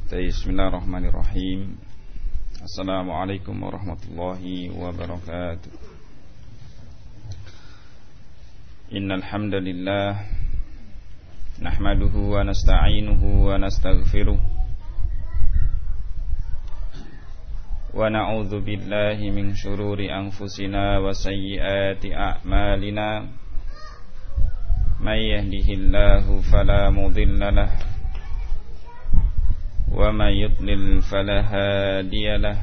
Bismillahirrahmanirrahim. Assalamualaikum warahmatullahi wabarakatuh. Innal hamdalillah nahmaduhu wa nasta'inuhu wa nastaghfiruh wa na'udzu billahi min shururi anfusina wa sayyiati a'malina. May yahdihillahu fala mudilla lahu wa may yudlil fala hadiya lahu.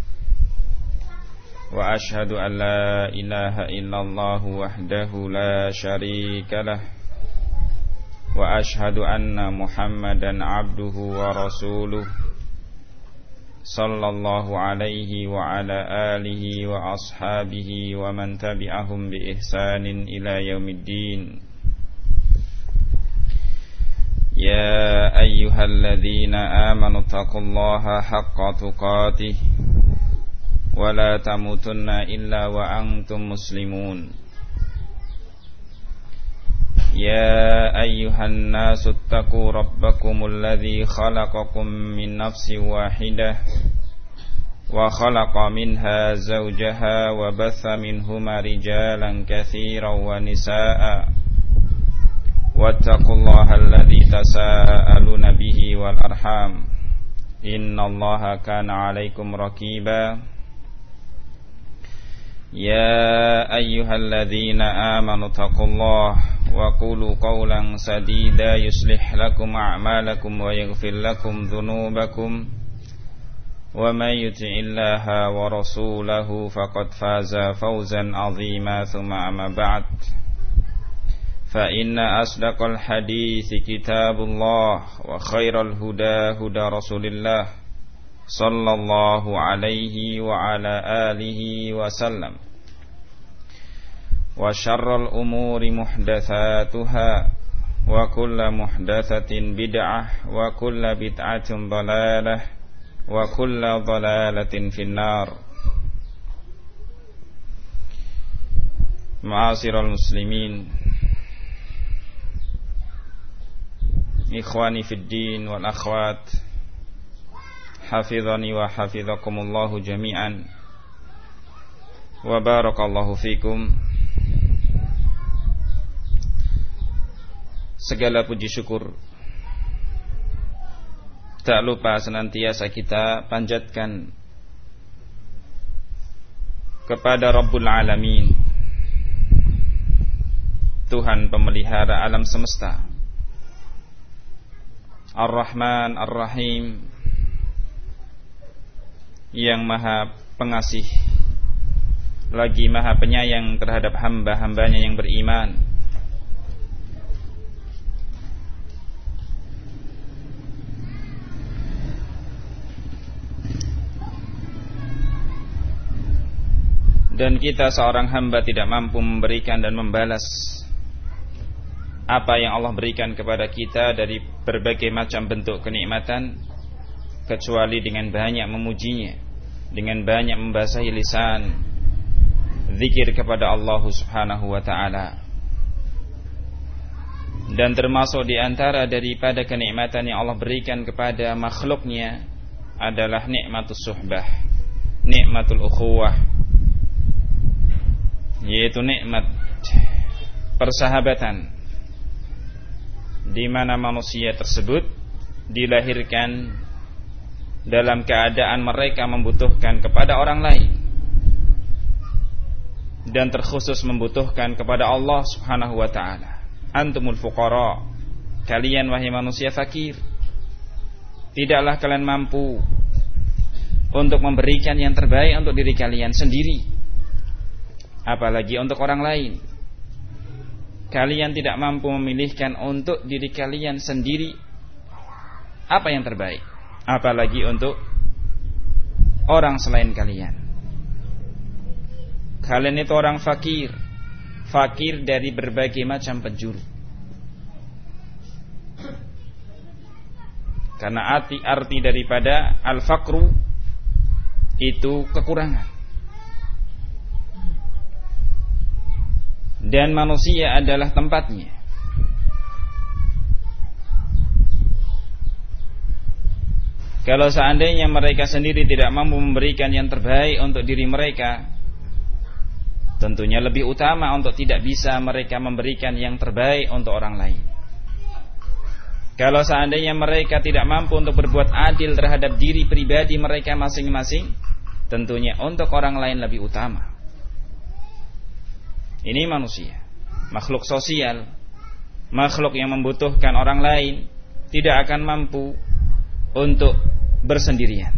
Wa ashhadu an la ilaha illallah wahdahu la syarika lah. Wa ashhadu anna Muhammadan abduhu wa rasuluh sallallahu alaihi wa ala alihi wa ashabihi wa man tabi'ahum bi ihsanin ila yaumiddin. Ya ayyuhalladzina amanu taqullaha haqqa tuqatih wa la tamutunna illa wa antum muslimun. Ya ayyuhan nasu ittaqu rabbakumul ladzi khalaqakum min nafsin wahidah wa khalaqa minha zawjaha wa batha minhuma rijalan katsiran wa nisaa'a. Wattaqullaha alladzi tasaaluna bihi wal arham. Innallaha kana 'alaikum raqiba. Ya ayyuhalladzina amanu taqullaha wa qulu qawlan sadida yuslih lakum a'malakum wa yaghfir lakum dhunubakum. Wa may yuti'illaha wa rasulahu faqad faza fawzan 'azima. Thumma amma ba'd. Fa inna asdaqal hadithi kitabullah wa khairal huda huda Rasulillah sallallahu alaihi wa ala alihi wa sallam. Wa syarrul umuri muhdatsatuha wa kullu muhdatsatin bid'ah wa kullu bid'atin dhalalah wa kullu dhalalatin finnar. Ma'asyiral muslimin, ikhwani fid din wal akhwat, hafizani wa hafizakumullahu jami'an wa barakallahu fikum. Segala puji syukur tak lupa senantiasa kita panjatkan kepada Rabbul Alamin, Tuhan pemelihara alam semesta, Ar-Rahman Ar-Rahim, yang maha pengasih lagi maha penyayang terhadap hamba-hambanya yang beriman. Dan kita seorang hamba tidak mampu memberikan dan membalas apa yang Allah berikan kepada kita dari berbagai macam bentuk kenikmatan, kecuali dengan banyak memujinya, dengan banyak membasahi lisan zikir kepada Allah Subhanahu wa ta'ala. Dan termasuk di antara daripada kenikmatan yang Allah berikan kepada makhluknya adalah nikmatus suhbah, nikmatul ukhuwah, yaitu nikmat persahabatan, di mana manusia tersebut dilahirkan dalam keadaan mereka membutuhkan kepada orang lain, dan terkhusus membutuhkan kepada Allah Subhanahu wa ta'ala. Antumul fuqara, kalian wahai manusia fakir, tidaklah kalian mampu untuk memberikan yang terbaik untuk diri kalian sendiri, apalagi untuk orang lain. Kalian tidak mampu memilihkan untuk diri kalian sendiri apa yang terbaik, apalagi untuk orang selain kalian. Kalian itu orang fakir, fakir dari berbagai macam penjuru. Karena arti daripada al-faqru itu kekurangan. Dan manusia adalah tempatnya. Kalau seandainya mereka sendiri tidak mampu memberikan yang terbaik untuk diri mereka, tentunya lebih utama untuk tidak bisa mereka memberikan yang terbaik untuk orang lain. Kalau seandainya mereka tidak mampu untuk berbuat adil terhadap diri pribadi mereka masing-masing, tentunya untuk orang lain lebih utama. Ini manusia, makhluk sosial, makhluk yang membutuhkan orang lain, tidak akan mampu untuk bersendirian.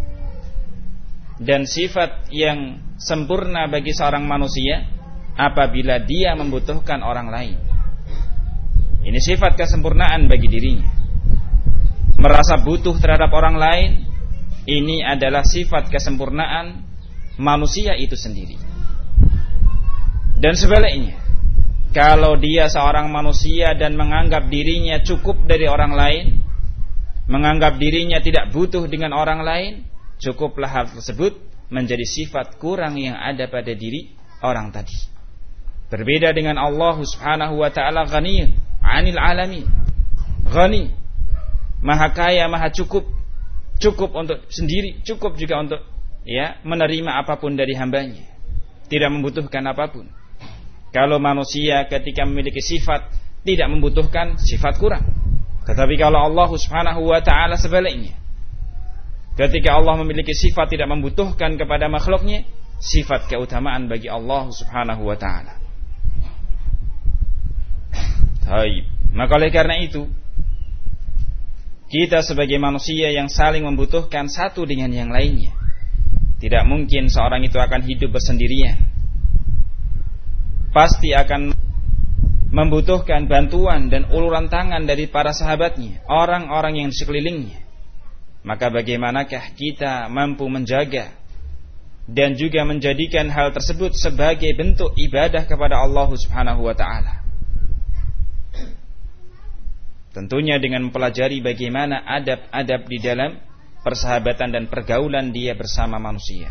Dan sifat yang sempurna bagi seorang manusia apabila dia membutuhkan orang lain. Ini sifat kesempurnaan bagi dirinya. Merasa butuh terhadap orang lain, ini adalah sifat kesempurnaan manusia itu sendiri. Dan sebaliknya, kalau dia seorang manusia dan menganggap dirinya cukup dari orang lain, menganggap dirinya tidak butuh dengan orang lain, cukuplah hal tersebut menjadi sifat kurang yang ada pada diri orang tadi. Berbeda dengan Allah Subhanahu wa ta'ala, Ghani 'anil 'alamin. Ghani, Maha kaya, Maha cukup. Cukup untuk sendiri, cukup juga untuk menerima apapun dari hambanya. Tidak membutuhkan apapun. Kalau manusia ketika memiliki sifat tidak membutuhkan, sifat kurang. Tetapi kalau Allah Subhanahu wa ta'ala sebaliknya, ketika Allah memiliki sifat tidak membutuhkan kepada makhluknya, sifat keutamaan bagi Allah Subhanahu wa ta'ala. Baik, maka oleh karena itu, kita sebagai manusia yang saling membutuhkan satu dengan yang lainnya. Tidak mungkin seorang itu akan hidup bersendirian. Pasti akan membutuhkan bantuan dan uluran tangan dari para sahabatnya, orang-orang yang di sekelilingnya. Maka bagaimanakah kita mampu menjaga dan juga menjadikan hal tersebut sebagai bentuk ibadah kepada Allah Subhanahu wa ta'ala? Tentunya dengan mempelajari bagaimana adab-adab di dalam persahabatan dan pergaulan dia bersama manusia.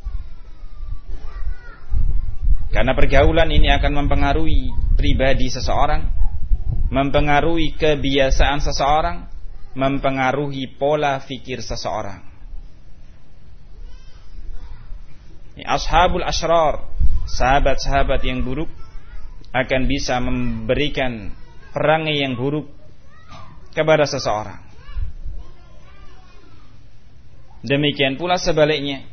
Karena pergaulan ini akan mempengaruhi pribadi seseorang, mempengaruhi kebiasaan seseorang, mempengaruhi pola fikir seseorang. Ashabul asyrar, sahabat-sahabat yang buruk, akan bisa memberikan perangai yang buruk kepada seseorang. Demikian pula sebaliknya,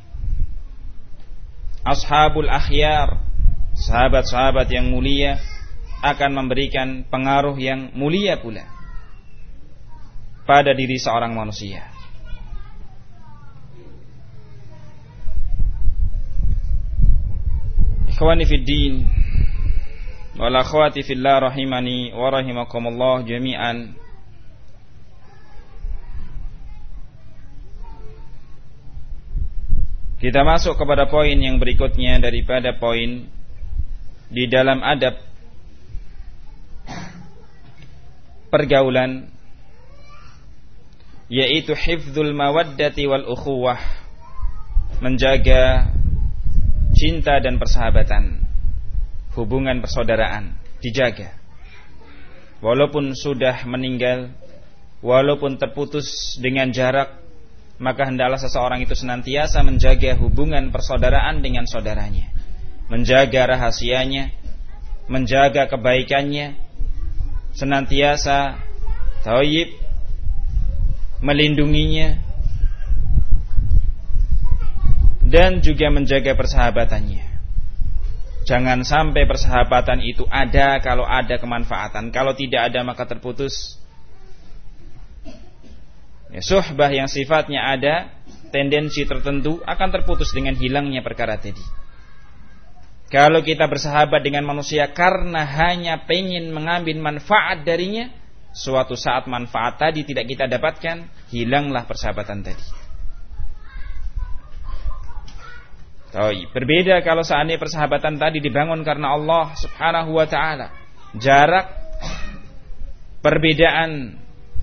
ashabul akhyar, sahabat-sahabat yang mulia, akan memberikan pengaruh yang mulia pula pada diri seorang manusia. Ikhwani fid din wal akhwati fillah rahimani wa rahimakumullah jami'an. Kita masuk kepada poin yang berikutnya daripada poin di dalam adab pergaulan, yaitu hifdzul mawaddati wal ukhuwah, menjaga cinta dan persahabatan, hubungan persaudaraan dijaga. Walaupun sudah meninggal, walaupun terputus dengan jarak, maka hendaklah seseorang itu senantiasa menjaga hubungan persaudaraan dengan saudaranya, menjaga rahasianya, menjaga kebaikannya, senantiasa thayyib, melindunginya, dan juga menjaga persahabatannya. Jangan sampai persahabatan itu ada kalau ada kemanfaatan, kalau tidak ada maka terputus. Suhbah yang sifatnya ada tendensi tertentu akan terputus dengan hilangnya perkara tadi. Kalau kita bersahabat dengan manusia karena hanya pengen mengambil manfaat darinya, suatu saat manfaat tadi tidak kita dapatkan, hilanglah persahabatan tadi. Berbeda kalau seandainya persahabatan tadi dibangun karena Allah Subhanahu wa ta'ala. Jarak, perbedaan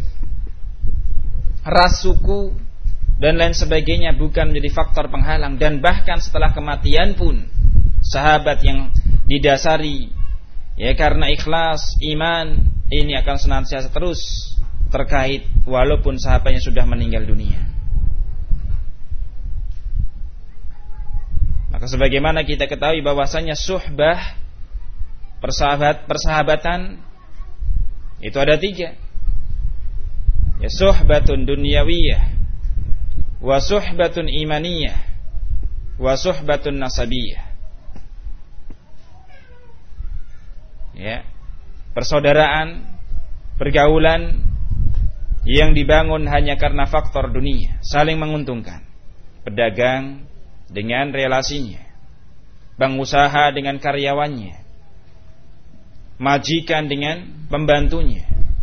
ras, suku dan lain sebagainya bukan menjadi faktor penghalang. Dan bahkan setelah kematian pun, sahabat yang didasari karena ikhlas, iman, ini akan senantiasa terus terkait walaupun sahabatnya sudah meninggal dunia. sebagaimana kita ketahui bahwasanya suhbah, persahabatan itu ada 3. Ya, suhbatun dunyawiyah, wa suhbatun imaniyah, wa suhbatun nasabiyah. Ya, persaudaraan, pergaulan yang dibangun hanya karena faktor dunia, saling menguntungkan. Pedagang dengan relasinya, pengusaha dengan karyawannya, majikan dengan pembantunya.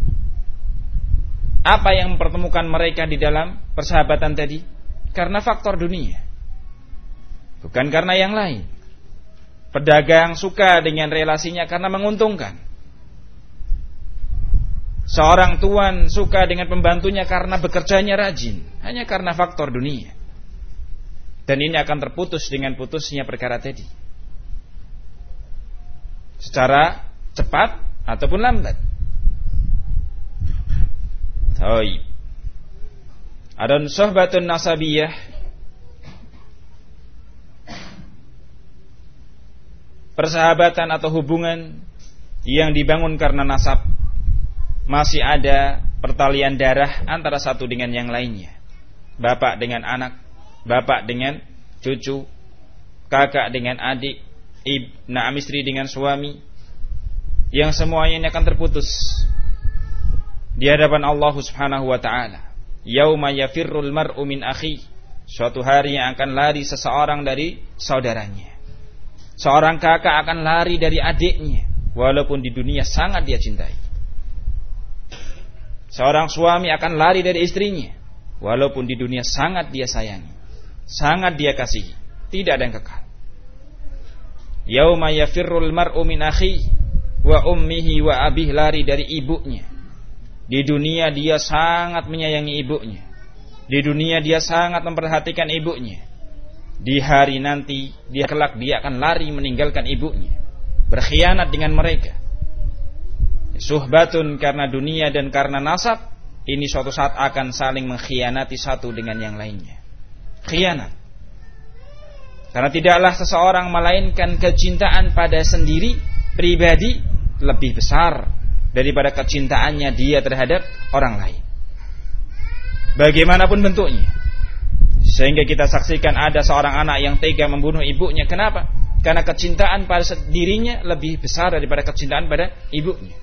Apa yang mempertemukan mereka di dalam persahabatan tadi? Karena faktor dunia, bukan karena yang lain. Pedagang suka dengan relasinya karena menguntungkan. Seorang tuan suka dengan pembantunya karena bekerjanya rajin, hanya karena faktor dunia. Dan ini akan terputus dengan putusnya perkara tadi, secara cepat ataupun lambat. Baik. Adapun suhbatun nasabiyah, persahabatan atau hubungan yang dibangun karena nasab, masih ada pertalian darah antara satu dengan yang lainnya. Bapak dengan anak, bapak dengan cucu, kakak dengan adik, istri dengan suami, yang semuanya ini akan terputus di hadapan Allah Subhanahu wa taala. Yauma yafirrul mar'u min akhi, suatu hari yang akan lari seseorang dari saudaranya. Seorang kakak akan lari dari adiknya, walaupun di dunia sangat dia cintai. Seorang suami akan lari dari istrinya, walaupun di dunia sangat dia sayangi, sangat dia kasihi. Tidak ada yang kekal. Yauma yafirrul mar'u min akhi wa ummihi wa abih, lari dari ibunya. Di dunia dia sangat menyayangi ibunya, di dunia dia sangat memperhatikan ibunya. Di hari nanti dia kelak dia akan lari meninggalkan ibunya, berkhianat dengan mereka. Suhbatun karena dunia dan karena nasab, ini suatu saat akan saling mengkhianati satu dengan yang lainnya. Khianat. Karena tidaklah seseorang melainkan kecintaan pada sendiri pribadi lebih besar daripada kecintaannya dia terhadap orang lain, bagaimanapun bentuknya. Sehingga kita saksikan ada seorang anak yang tega membunuh ibunya. Kenapa? Karena kecintaan pada dirinya lebih besar daripada kecintaan pada ibunya.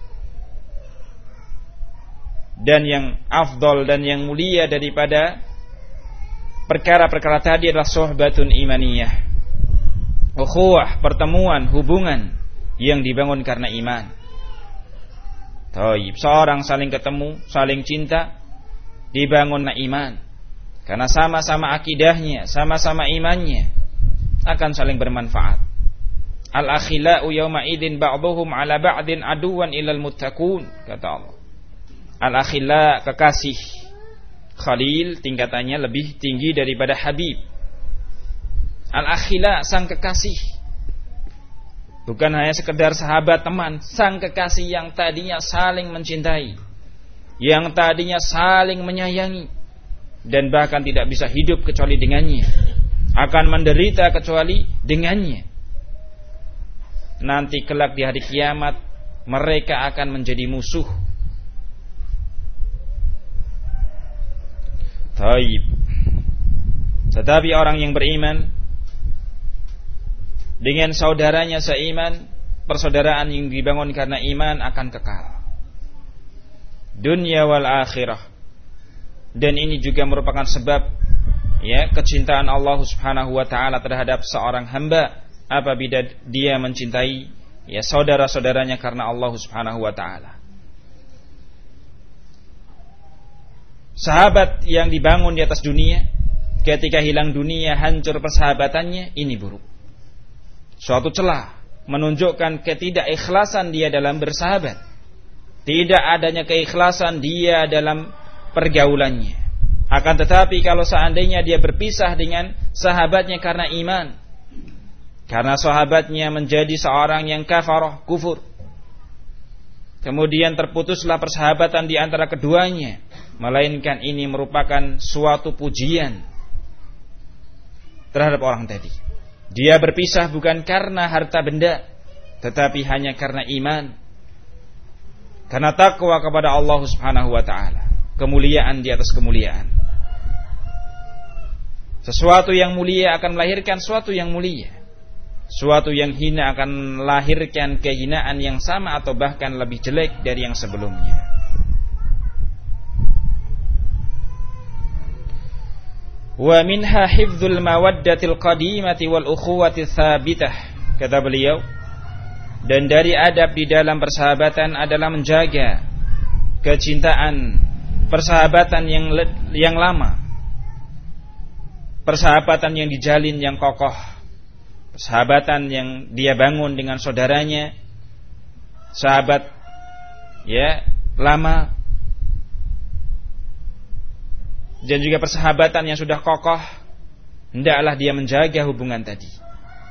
Dan yang afdol dan yang mulia daripada perkara-perkara tadi adalah suhbatun imaniyah, ukhuwah, pertemuan, hubungan yang dibangun karena iman. Taib, seorang saling ketemu, saling cinta, dibangun iman. Karena sama-sama akidahnya, sama-sama imannya, akan saling bermanfaat. Al-akhila'u yawma idin ba'duhum ala ba'din aduwan ilal muttaqun, kata Allah. Al-akhila, kekasih. Khalil tingkatannya lebih tinggi daripada Habib. Al-akhila, sang kekasih. Bukan hanya sekedar sahabat teman, sang kekasih yang tadinya saling mencintai, yang tadinya saling menyayangi, dan bahkan tidak bisa hidup kecuali dengannya, akan menderita kecuali dengannya. Nanti kelak di hari kiamat mereka akan menjadi musuh. Taib. Tetapi orang yang beriman dengan saudaranya seiman, persaudaraan yang dibangun karena iman akan kekal dunia wal akhirah. Dan ini juga merupakan sebab kecintaan Allah Subhanahu wa taala terhadap seorang hamba apabila dia mencintai saudara-saudaranya karena Allah Subhanahu wa taala. Sahabat yang dibangun di atas dunia, ketika hilang dunia hancur persahabatannya, ini buruk. Suatu celah menunjukkan ketidakikhlasan dia dalam bersahabat, tidak adanya keikhlasan dia dalam pergaulannya. Akan tetapi kalau seandainya dia berpisah dengan sahabatnya karena iman, karena sahabatnya menjadi seorang yang kufur, kemudian terputuslah persahabatan di antara keduanya, melainkan ini merupakan suatu pujian terhadap orang tadi. Dia berpisah bukan karena harta benda, tetapi hanya karena iman, karena takwa kepada Allah Subhanahu wa taala, kemuliaan di atas kemuliaan. Sesuatu yang mulia akan melahirkan sesuatu yang mulia. Suatu yang hina akan melahirkan kehinaan yang sama atau bahkan lebih jelek dari yang sebelumnya. Wa minha hifdzul mawaddatil qadimati wal ukhuwati tsabitah, kata beliau. Dan dari adab di dalam persahabatan adalah menjaga kecintaan, persahabatan yang lama, persahabatan yang dijalin yang kokoh, persahabatan yang dia bangun dengan saudaranya, sahabat ya lama, dan juga persahabatan yang sudah kokoh. Hendaklah dia menjaga hubungan tadi.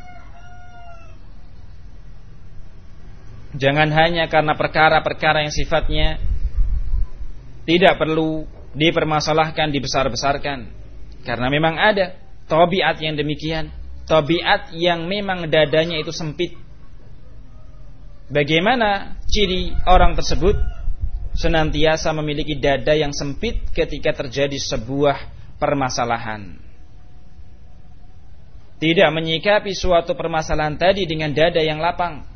Jangan hanya karena perkara-perkara yang sifatnya tidak perlu dipermasalahkan, dibesar-besarkan. Karena memang ada tabiat yang demikian, tabiat yang memang dadanya itu sempit. Bagaimana ciri orang tersebut? Senantiasa memiliki dada yang sempit ketika terjadi sebuah permasalahan. Tidak menyikapi suatu permasalahan tadi dengan dada yang lapang.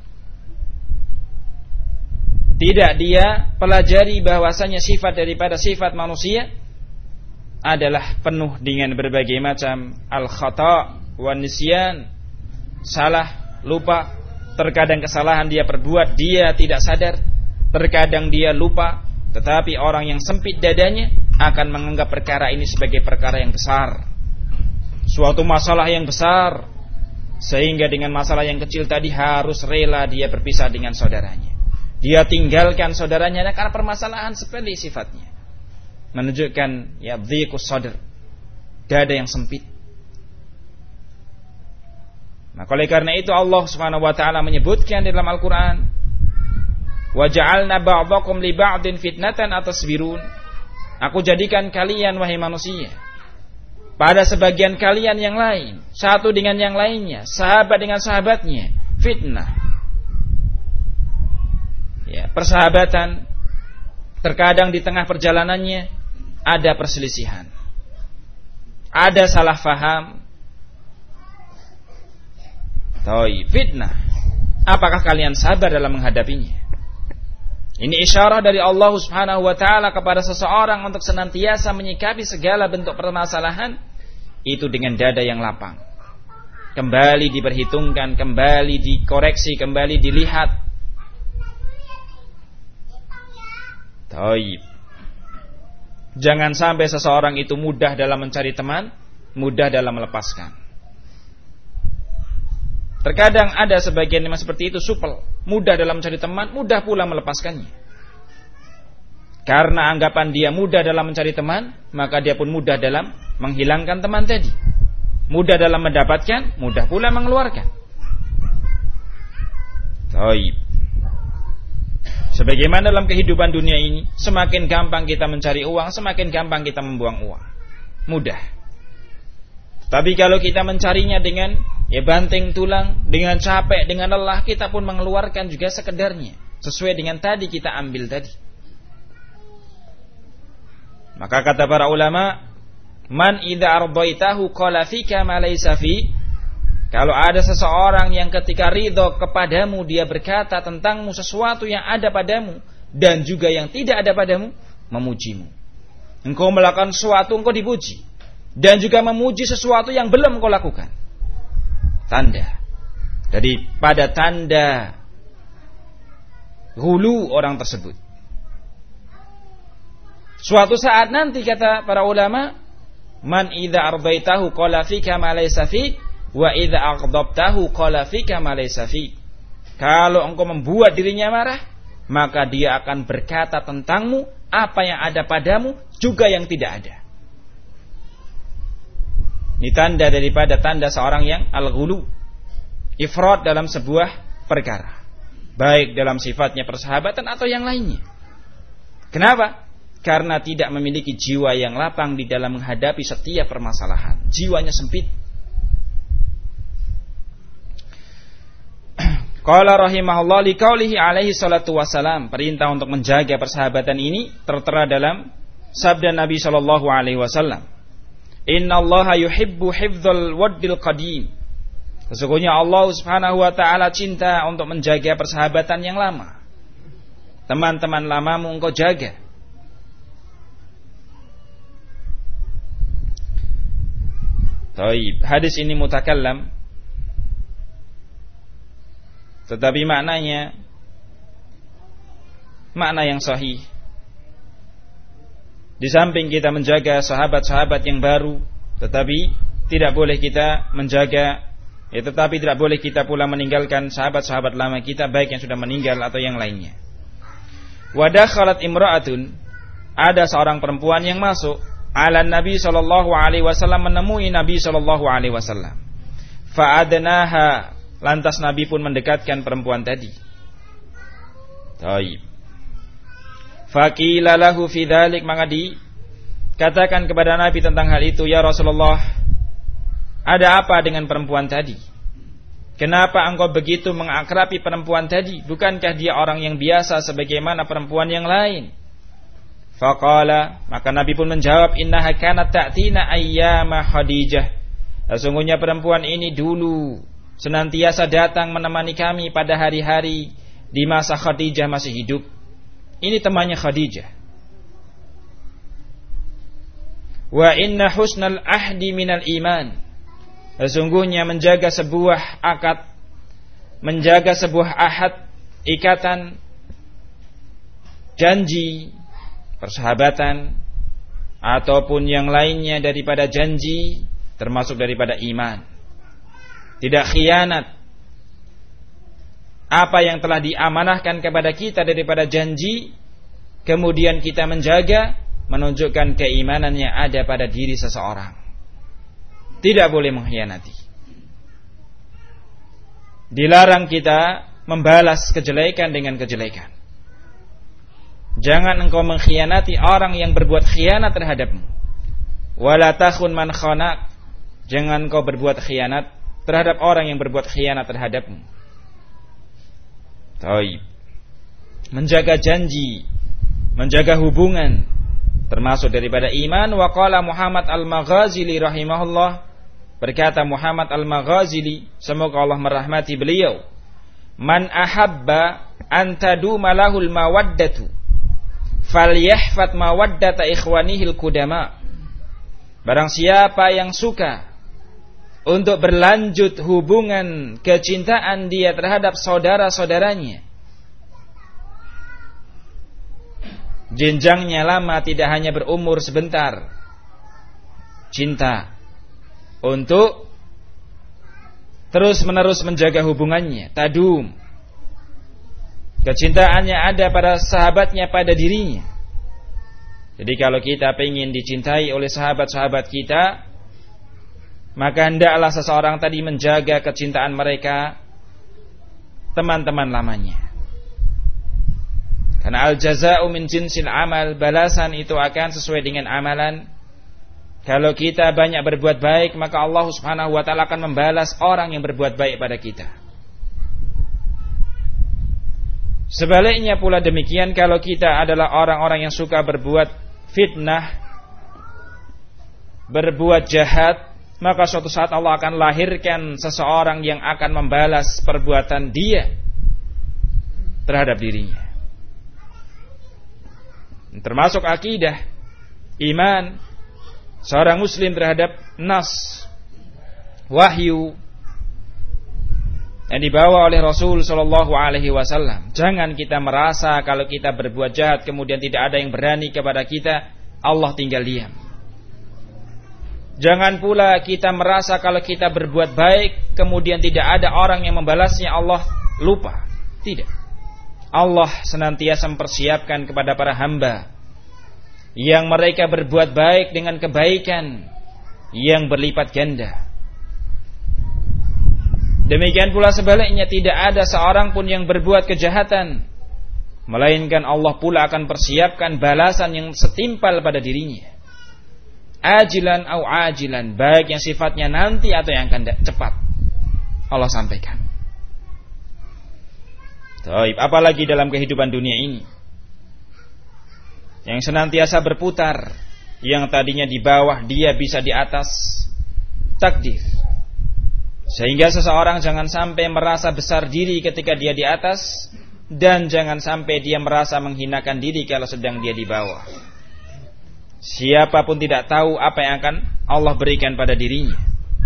Tidak dia pelajari bahwasanya sifat daripada sifat manusia adalah penuh dengan berbagai macam al-khata' wa nisyan, salah, lupa. Terkadang kesalahan dia perbuat, dia tidak sadar. Terkadang dia lupa. Tetapi orang yang sempit dadanya akan menganggap perkara ini sebagai perkara yang besar, suatu masalah yang besar, sehingga dengan masalah yang kecil tadi harus rela dia berpisah dengan saudaranya. Dia tinggalkan saudaranya karena permasalahan sepele sifatnya. Menunjukkan ya dhiqus sadr, dada yang sempit. Maka oleh karena itu Allah Subhanahu wa taala menyebutkan di dalam Al-Qur'an, wa ja'alna ba'dakum li ba'din fitnatan atasbirun. Aku jadikan kalian wahai manusia pada sebagian kalian yang lain, satu dengan yang lainnya, sahabat dengan sahabatnya, fitnah. Ya, persahabatan terkadang di tengah perjalanannya ada perselisihan, ada salah faham. Fitnah. Apakah kalian sabar dalam menghadapinya? Ini isyarat dari Allah Subhanahu wa taala kepada seseorang untuk senantiasa menyikapi segala bentuk permasalahan itu dengan dada yang lapang. Kembali diperhitungkan, kembali dikoreksi, kembali dilihat. Jangan sampai seseorang itu mudah dalam mencari teman, mudah dalam melepaskan. Terkadang ada sebagian yang seperti itu, supel, mudah dalam mencari teman, mudah pula melepaskannya. Karena anggapan dia mudah dalam mencari teman, maka dia pun mudah dalam menghilangkan teman tadi. Mudah dalam mendapatkan, mudah pula mengeluarkan. Sebagaimana dalam kehidupan dunia ini, semakin gampang kita mencari uang, semakin gampang kita membuang uang. Mudah. Tapi kalau kita mencarinya dengan banting tulang, dengan capek, dengan lelah, kita pun mengeluarkan juga sekedarnya, sesuai dengan tadi kita ambil tadi. Maka kata para ulama, man idza ardaitahu qala fika ma laysa fi. Kalau ada seseorang yang ketika ridho kepadamu, dia berkata tentangmu sesuatu yang ada padamu dan juga yang tidak ada padamu, memujimu. Engkau melakukan sesuatu, engkau dipuji, dan juga memuji sesuatu yang belum engkau lakukan. Tanda daripada tanda hulu orang tersebut. Suatu saat nanti kata para ulama, man idza ardaitahu qala fika ma laysa fik wa idza aghdabtahu qala fika ma laysa fik. Kalau engkau membuat dirinya marah, maka dia akan berkata tentangmu apa yang ada padamu juga yang tidak ada. Ini tanda daripada tanda seorang yang al-ghulu, ifrat dalam sebuah perkara, baik dalam sifatnya persahabatan atau yang lainnya. Kenapa? Karena tidak memiliki jiwa yang lapang di dalam menghadapi setiap permasalahan. Jiwanya sempit. Qala rahimahullah liqaulihi alaihi salatu wassalam, perintah untuk menjaga persahabatan ini tertera dalam sabda Nabi sallallahu alaihi wasallam. Innallaha yuhibbu hifdzal waddil qadim. Sesungguhnya Allah Subhanahu wa taala cinta untuk menjaga persahabatan yang lama. Teman-teman lamamu engkau jaga. Taib, hadis ini mutakallam, tetapi maknanya makna yang sahih. Di samping kita menjaga sahabat-sahabat yang baru, tetapi tidak boleh kita menjaga, tetapi tidak boleh kita pula meninggalkan sahabat-sahabat lama kita, baik yang sudah meninggal atau yang lainnya. Wa dakhalat imra'atun, ada seorang perempuan yang masuk ala Nabi sallallahu alaihi wasallam, menemui Nabi sallallahu alaihi wasallam. Fa adnaha, lantas Nabi pun mendekatkan perempuan tadi. Taib. Faqila lahu fi dzalik, maka dikatakan kepada Nabi tentang hal itu, ya Rasulullah, ada apa dengan perempuan tadi? Kenapa engkau begitu mengakrabi perempuan tadi? Bukankah dia orang yang biasa sebagaimana perempuan yang lain? Faqala, maka Nabi pun menjawab, innaha kanat ta'tina ayyama Khadijah. Sesungguhnya perempuan ini dulu senantiasa datang menemani kami pada hari-hari di masa Khadijah masih hidup. Ini temannya Khadijah. Wa inna husnal ahdi minal iman. Sesungguhnya menjaga sebuah akad, menjaga sebuah ahad, ikatan, janji, persahabatan, ataupun yang lainnya daripada janji, termasuk daripada iman. Tidak khianat. Apa yang telah diamanahkan kepada kita daripada janji, kemudian kita menjaga, menunjukkan keimanan yang ada pada diri seseorang. Tidak boleh mengkhianati. Dilarang kita membalas kejelekan dengan kejelekan. Jangan engkau mengkhianati orang yang berbuat khianat terhadapmu. Wala takhun man khanak. Jangan engkau berbuat khianat terhadap orang yang berbuat khianat terhadapmu. Taib. Menjaga janji, menjaga hubungan, termasuk daripada iman. Wa qala Muhammad al-Maghazili rahimahullah, berkata Muhammad al-Maghazili, semoga Allah merahmati beliau, man ahabba an taduma lahul mawaddatu falyahfat mawaddata ikhwanihil qudama. Barang siapa yang suka untuk berlanjut hubungan kecintaan dia terhadap saudara-saudaranya, jenjangnya lama, tidak hanya berumur sebentar, cinta untuk terus-menerus menjaga hubungannya, tadum, kecintaannya ada pada sahabatnya, pada dirinya. Jadi kalau kita ingin dicintai oleh sahabat-sahabat kita, maka hendaklah seseorang tadi menjaga kecintaan mereka, teman-teman lamanya. Karena al-jaza'u min jinsil amal, balasan itu akan sesuai dengan amalan. Kalau kita banyak berbuat baik, maka Allah Subhanahu wa taala akan membalas orang yang berbuat baik pada kita. Sebaliknya pula demikian, kalau kita adalah orang-orang yang suka berbuat fitnah, berbuat jahat, maka suatu saat Allah akan lahirkan seseorang yang akan membalas perbuatan dia terhadap dirinya. Termasuk akidah, iman seorang muslim terhadap nas, wahyu yang dibawa oleh Rasul sallallahu alaihi wasallam. Jangan kita merasa kalau kita berbuat jahat kemudian tidak ada yang berani kepada kita, Allah tinggal diam. Jangan pula kita merasa kalau kita berbuat baik kemudian tidak ada orang yang membalasnya, Allah lupa. Tidak. Allah senantiasa mempersiapkan kepada para hamba yang mereka berbuat baik dengan kebaikan yang berlipat ganda. Demikian pula sebaliknya, tidak ada seorang pun yang berbuat kejahatan, melainkan Allah pula akan persiapkan balasan yang setimpal pada dirinya. Ajilan au ajilan, baik yang sifatnya nanti atau yang akan cepat. Allah sampaikan. Apalagi dalam kehidupan dunia ini yang senantiasa berputar, yang tadinya di bawah dia bisa di atas takdir. Sehingga seseorang jangan sampai merasa besar diri ketika dia di atas, dan jangan sampai dia merasa menghinakan diri kalau sedang dia di bawah. Siapapun tidak tahu apa yang akan Allah berikan pada dirinya.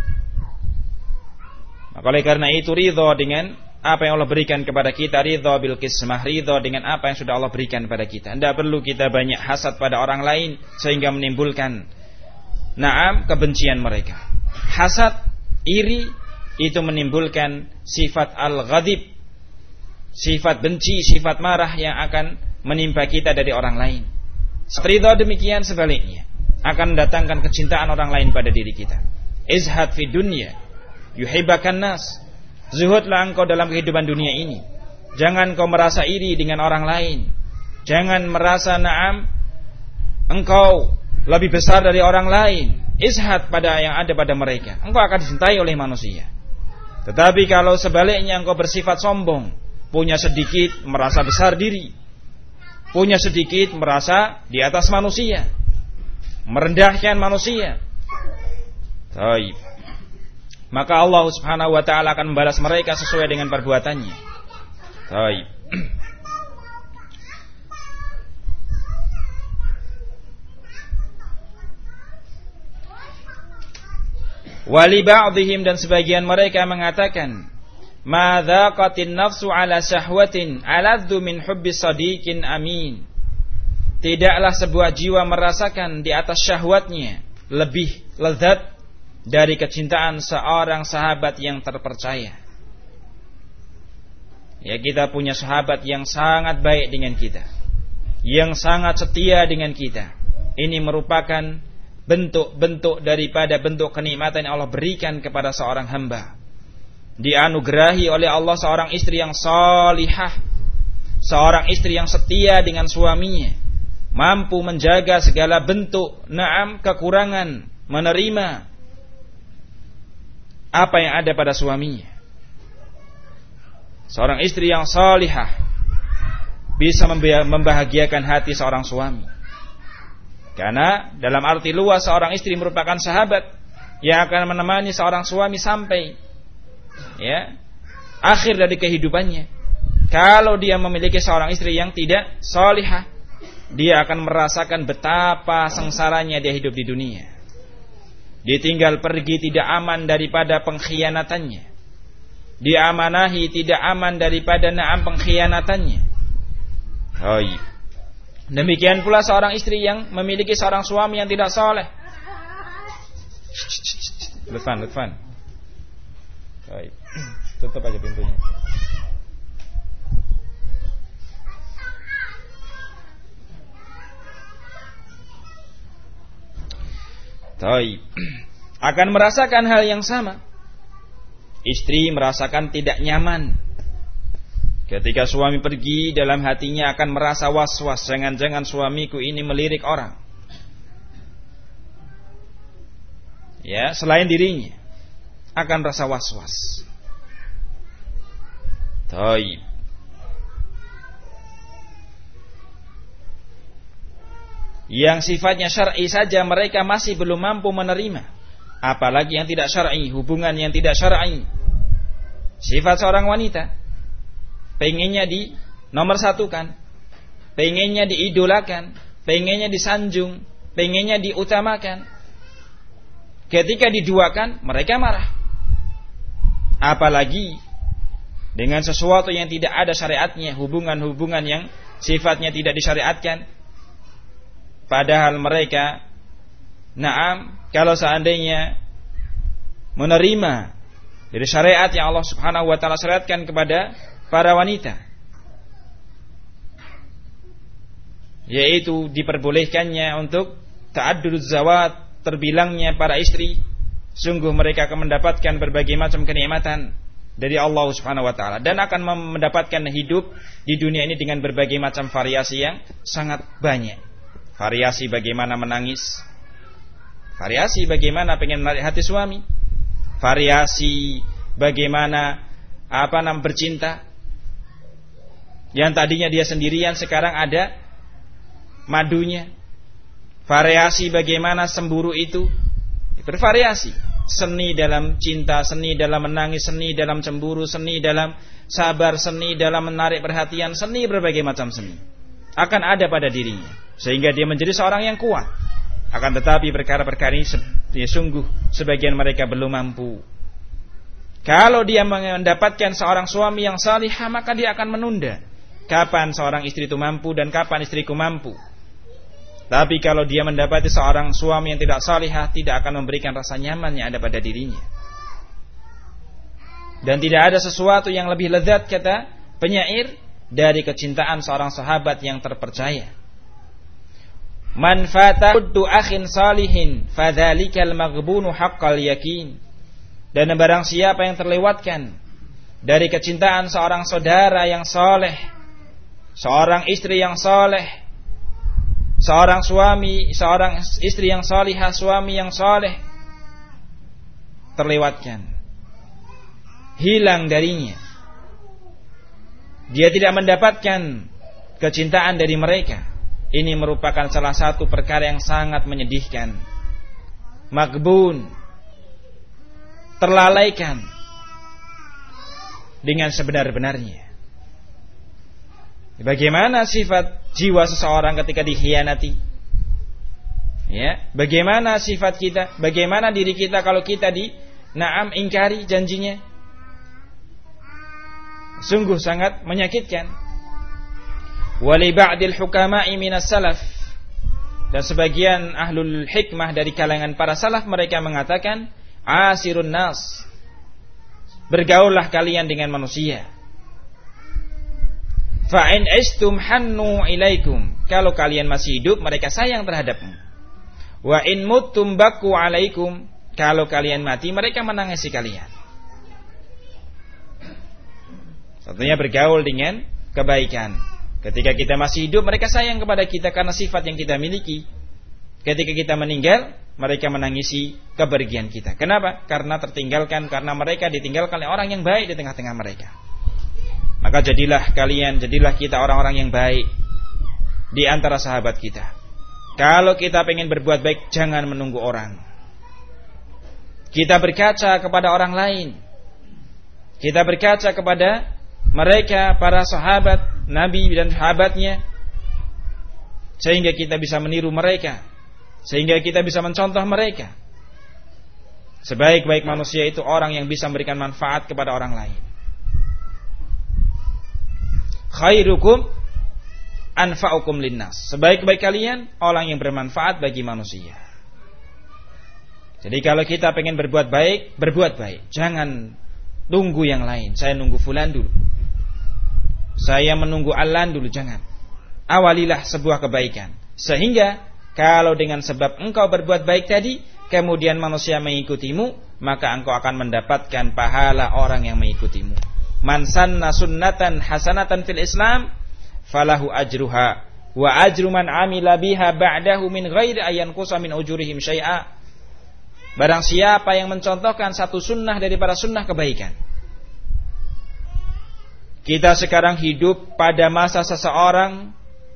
Maka oleh karena itu ridho dengan apa yang Allah berikan kepada kita, ridho bil qismah, ridho dengan apa yang sudah Allah berikan kepada kita. Tidak perlu kita banyak hasad pada orang lain sehingga menimbulkan kebencian mereka. Hasad, iri itu menimbulkan sifat al-ghadib, sifat benci, sifat marah yang akan menimpa kita dari orang lain. Ridho demikian sebaliknya akan mendatangkan kecintaan orang lain pada diri kita. Izhad fi dunya yuhibbakan nas. Zuhudlah engkau dalam kehidupan dunia ini. Jangan kau merasa iri dengan orang lain. Jangan merasa engkau lebih besar dari orang lain. Izhad pada yang ada pada mereka. Engkau akan dicintai oleh manusia. Tetapi kalau sebaliknya engkau bersifat sombong, punya sedikit merasa besar diri, punya sedikit merasa di atas manusia, merendahkan manusia, maka Allah subhanahu wa ta'ala akan membalas mereka sesuai dengan perbuatannya. Wali ba'dihim, dan sebagian mereka mengatakan, ma dhaqatin nafsu ala syahwatin aladzu min hubbi sadiqin amin. Tidaklah sebuah jiwa merasakan di atas syahwatnya lebih lezat dari kecintaan seorang sahabat yang terpercaya. Ya, kita punya sahabat yang sangat baik dengan kita, yang sangat setia dengan kita. Ini merupakan bentuk-bentuk daripada bentuk kenikmatan yang Allah berikan kepada seorang hamba. Dianugerahi oleh Allah seorang istri yang salihah, seorang istri yang setia dengan suaminya, mampu menjaga segala bentuk kekurangan, menerima apa yang ada pada suaminya. Seorang istri yang salihah bisa membahagiakan hati seorang suami. Karena dalam arti luas seorang istri merupakan sahabat yang akan menemani seorang suami sampai akhir dari kehidupannya. Kalau dia memiliki seorang istri yang tidak salihah, dia akan merasakan betapa sengsaranya dia hidup di dunia. Ditinggal pergi tidak aman daripada pengkhianatannya, diamanahi tidak aman daripada pengkhianatannya. Demikian pula seorang istri yang memiliki seorang suami yang tidak saleh. Lutfan. Tutup aja pintunya. Akan merasakan hal yang sama. Istri merasakan tidak nyaman ketika suami pergi, dalam hatinya akan merasa was-was, jangan-jangan suamiku ini melirik orang. Ya, selain dirinya akan rasa was-was. Yang sifatnya syar'i saja mereka masih belum mampu menerima, apalagi yang tidak syar'i, hubungan yang tidak syar'i. Sifat seorang wanita pengennya di nomor satukan, pengennya diidolakan, pengennya disanjung, pengennya diutamakan. Ketika diduakan mereka marah. Apalagi dengan sesuatu yang tidak ada syariatnya, hubungan-hubungan yang sifatnya tidak disyariatkan. Padahal mereka kalau seandainya menerima dari syariat yang Allah subhanahu wa ta'ala syariatkan kepada para wanita, yaitu diperbolehkannya untuk ta'adduduz zawat, terbilangnya para istri, sungguh mereka akan mendapatkan berbagai macam kenikmatan dari Allah subhanahu wa ta'ala, dan akan mendapatkan hidup di dunia ini dengan berbagai macam variasi yang sangat banyak. Variasi bagaimana menangis, variasi bagaimana pengen menarik hati suami, variasi bagaimana bercinta, Yang tadinya dia sendirian sekarang ada madunya. Variasi bagaimana cemburu itu bervariasi. Seni dalam cinta, seni dalam menangis, seni dalam cemburu, seni dalam sabar, seni dalam menarik perhatian, seni berbagai macam seni akan ada pada dirinya, sehingga dia menjadi seorang yang kuat. Akan tetapi perkara-perkara ini sungguh sebagian mereka belum mampu. Kalau dia mendapatkan seorang suami yang salihah, maka dia akan menunda kapan seorang istri itu mampu dan kapan istriku mampu. Tapi kalau dia mendapati seorang suami yang tidak salihah, tidak akan memberikan rasa nyaman yang ada pada dirinya. Dan tidak ada sesuatu yang lebih lezat, kata penyair, dari kecintaan seorang sahabat yang terpercaya. Man fata'uddu akhin salihin fadzalikal maghbunu haqqal yakin. Dan barang siapa yang terlewatkan dari kecintaan seorang saudara yang saleh, seorang istri yang saleh, seorang suami, seorang istri yang salihah, suami yang saleh, terlewatkan, hilang darinya, dia tidak mendapatkan kecintaan dari mereka. Ini merupakan salah satu perkara yang sangat menyedihkan. Maghbun, terlalaikan dengan sebenar-benarnya. Bagaimana sifat jiwa seseorang ketika dikhianati? Ya, bagaimana sifat kita? Bagaimana diri kita kalau kita ingkari janjinya? Sungguh sangat menyakitkan. Wali ba'dil hukama'i minas salaf, dan sebagian ahlul hikmah dari kalangan para salaf mereka mengatakan, asirun nas, bergaullah kalian dengan manusia. Fa'in istum hannu ilaikum, kalau kalian masih hidup mereka sayang terhadapmu. Wa in muttum baku alaikum, kalau kalian mati mereka menangisi kalian. Satunya bergaul dengan kebaikan. Ketika kita masih hidup mereka sayang kepada kita karena sifat yang kita miliki. Ketika kita meninggal mereka menangisi kepergian kita. Kenapa? Karena tertinggalkan, karena mereka ditinggalkan oleh orang yang baik di tengah-tengah mereka. Maka jadilah kita orang-orang yang baik di antara sahabat kita. Kalau kita pengen berbuat baik, jangan menunggu orang. Kita berkaca kepada orang lain. Kita berkaca kepada mereka, para sahabat Nabi dan sahabatnya, sehingga kita bisa meniru mereka, sehingga kita bisa mencontoh mereka. Sebaik-baik manusia itu orang yang bisa memberikan manfaat kepada orang lain. Khairukum anfa'ukum linnas, sebaik-baik kalian orang yang bermanfaat bagi manusia. Jadi kalau kita pengen berbuat baik, berbuat baik. Jangan tunggu yang lain. Saya nunggu fulan dulu, saya menunggu alan dulu, jangan. Awalilah sebuah kebaikan, sehingga kalau dengan sebab engkau berbuat baik tadi, kemudian manusia mengikutimu, maka engkau akan mendapatkan pahala orang yang mengikutimu. Man sanna sunnatan hasanatan fil Islam falahu ajruha wa ajru man amila biha ba'dahu min ghairi ayanqusa min ujurihim syai'a. Barang siapa yang mencontohkan satu sunnah daripada sunnah kebaikan. Kita sekarang hidup pada masa seseorang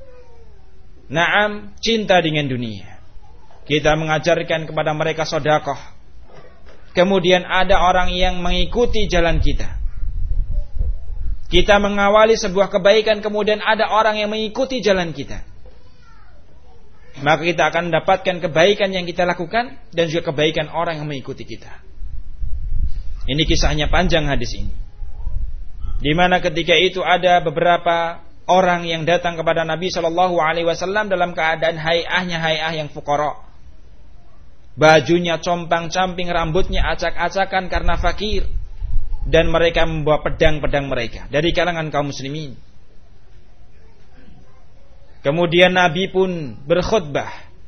cinta dengan dunia. Kita mengajarkan kepada mereka sedekah. Kemudian ada orang yang mengikuti jalan kita. Kita mengawali sebuah kebaikan, kemudian ada orang yang mengikuti jalan kita. Maka kita akan mendapatkan kebaikan yang kita lakukan dan juga kebaikan orang yang mengikuti kita. Ini kisahnya panjang hadis ini. Di mana ketika itu ada beberapa orang yang datang kepada Nabi SAW dalam keadaan hayah yang fuqara. Bajunya compang-camping, rambutnya acak-acakan karena fakir, dan mereka membawa pedang-pedang mereka dari kalangan kaum muslimin. Kemudian Nabi pun berkhutbah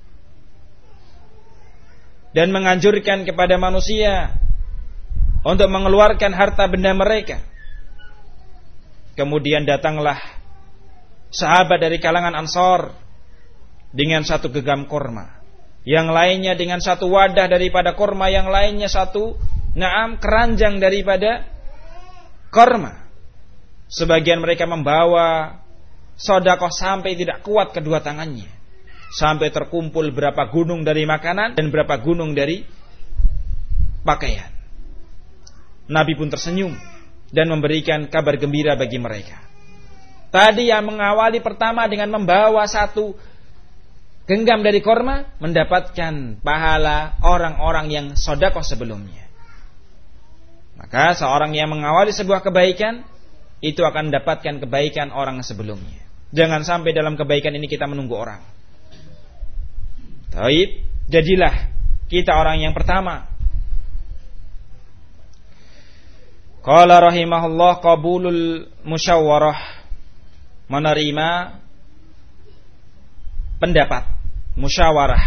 dan menganjurkan kepada manusia untuk mengeluarkan harta benda mereka. Kemudian datanglah sahabat dari kalangan Ansar dengan satu genggam kurma, yang lainnya dengan satu wadah daripada kurma, yang lainnya satu keranjang daripada kurma. Sebagian mereka membawa sedekah sampai tidak kuat kedua tangannya, sampai terkumpul berapa gunung dari makanan dan berapa gunung dari pakaian. Nabi pun tersenyum dan memberikan kabar gembira bagi mereka. Tadi yang mengawali pertama dengan membawa satu genggam dari korma, mendapatkan pahala orang-orang yang sedekah sebelumnya. Maka seorang yang mengawali sebuah kebaikan, itu akan mendapatkan kebaikan orang sebelumnya. Jangan sampai dalam kebaikan ini kita menunggu orang. Taib, jadilah kita orang yang pertama. Qala rahimahullah qabulul musyawarah, menerima pendapat, musyawarah,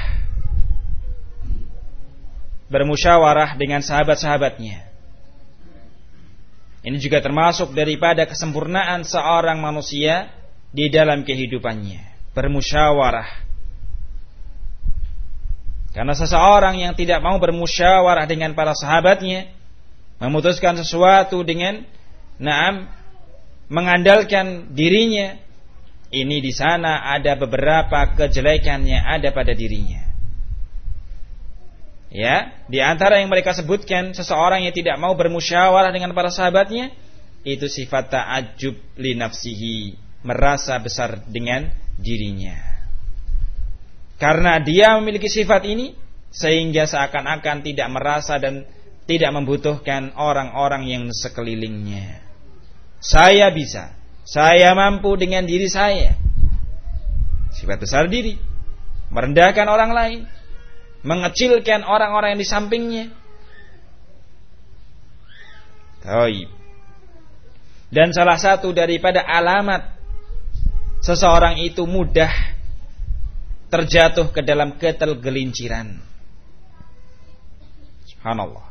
bermusyawarah dengan sahabat-sahabatnya. Ini juga termasuk daripada kesempurnaan seorang manusia di dalam kehidupannya, bermusyawarah. Karena seseorang yang tidak mau bermusyawarah dengan para sahabatnya, memutuskan sesuatu dengan mengandalkan dirinya, ini di sana ada beberapa kejelekan yang ada pada dirinya. Ya, di antara yang mereka sebutkan, seseorang yang tidak mau bermusyawarah dengan para sahabatnya, itu sifat ta'ajjub li nafsihi, merasa besar dengan dirinya. Karena dia memiliki sifat ini, sehingga seakan-akan tidak merasa dan tidak membutuhkan orang-orang yang sekelilingnya. Saya bisa, saya mampu dengan diri saya. Sifat besar diri, merendahkan orang lain, mengecilkan orang-orang yang di sampingnya. Taib. Dan salah satu daripada alamat seseorang itu mudah terjatuh ke dalam ketergelinciran. Subhanallah.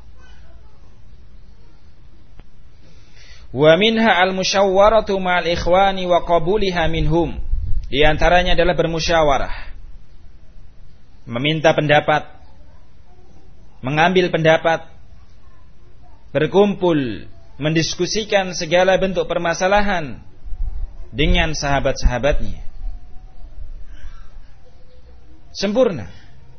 Wa minha al-musyawwaratu ma'al ikhwani wa qabuliha minhum. Di antaranya adalah bermusyawarah, meminta pendapat, mengambil pendapat, berkumpul, mendiskusikan segala bentuk permasalahan dengan sahabat-sahabatnya. Sempurna.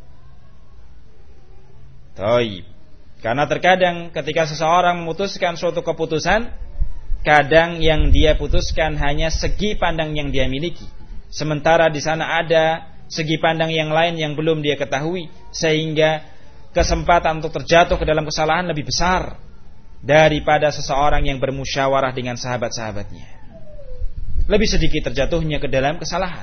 Taib. Karena terkadang ketika seseorang memutuskan suatu keputusan, kadang yang dia putuskan hanya segi pandang yang dia miliki, sementara di sana ada segi pandang yang lain yang belum dia ketahui, sehingga kesempatan untuk terjatuh ke dalam kesalahan lebih besar daripada seseorang yang bermusyawarah dengan sahabat-sahabatnya. Lebih sedikit terjatuhnya ke dalam kesalahan.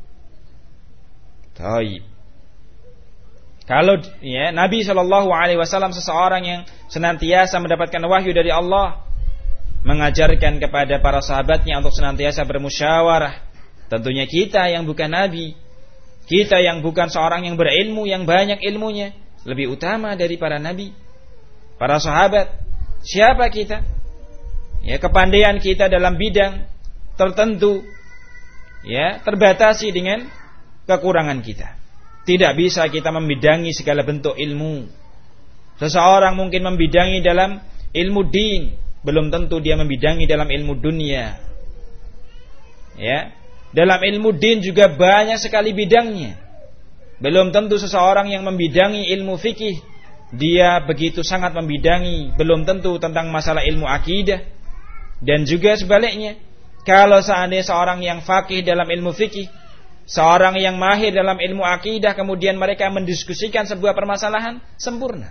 Taib. Kalau ya, Nabi SAW seseorang yang senantiasa mendapatkan wahyu dari Allah, mengajarkan kepada para sahabatnya untuk senantiasa bermusyawarah. Tentunya kita yang bukan Nabi, kita yang bukan seorang yang berilmu, yang banyak ilmunya, lebih utama dari para Nabi, para sahabat. Siapa kita? Ya, kepandaian kita dalam bidang tertentu, ya, terbatasi dengan kekurangan kita. Tidak bisa kita membidangi segala bentuk ilmu. Seseorang mungkin membidangi dalam ilmu din, belum tentu dia membidangi dalam ilmu dunia. Ya, dalam ilmu din juga banyak sekali bidangnya. Belum tentu seseorang yang membidangi ilmu fikih, dia begitu sangat membidangi, belum tentu tentang masalah ilmu akidah. Dan juga sebaliknya, kalau seandainya seorang yang faqih dalam ilmu fikih, seorang yang mahir dalam ilmu akidah, kemudian mereka mendiskusikan sebuah permasalahan, sempurna.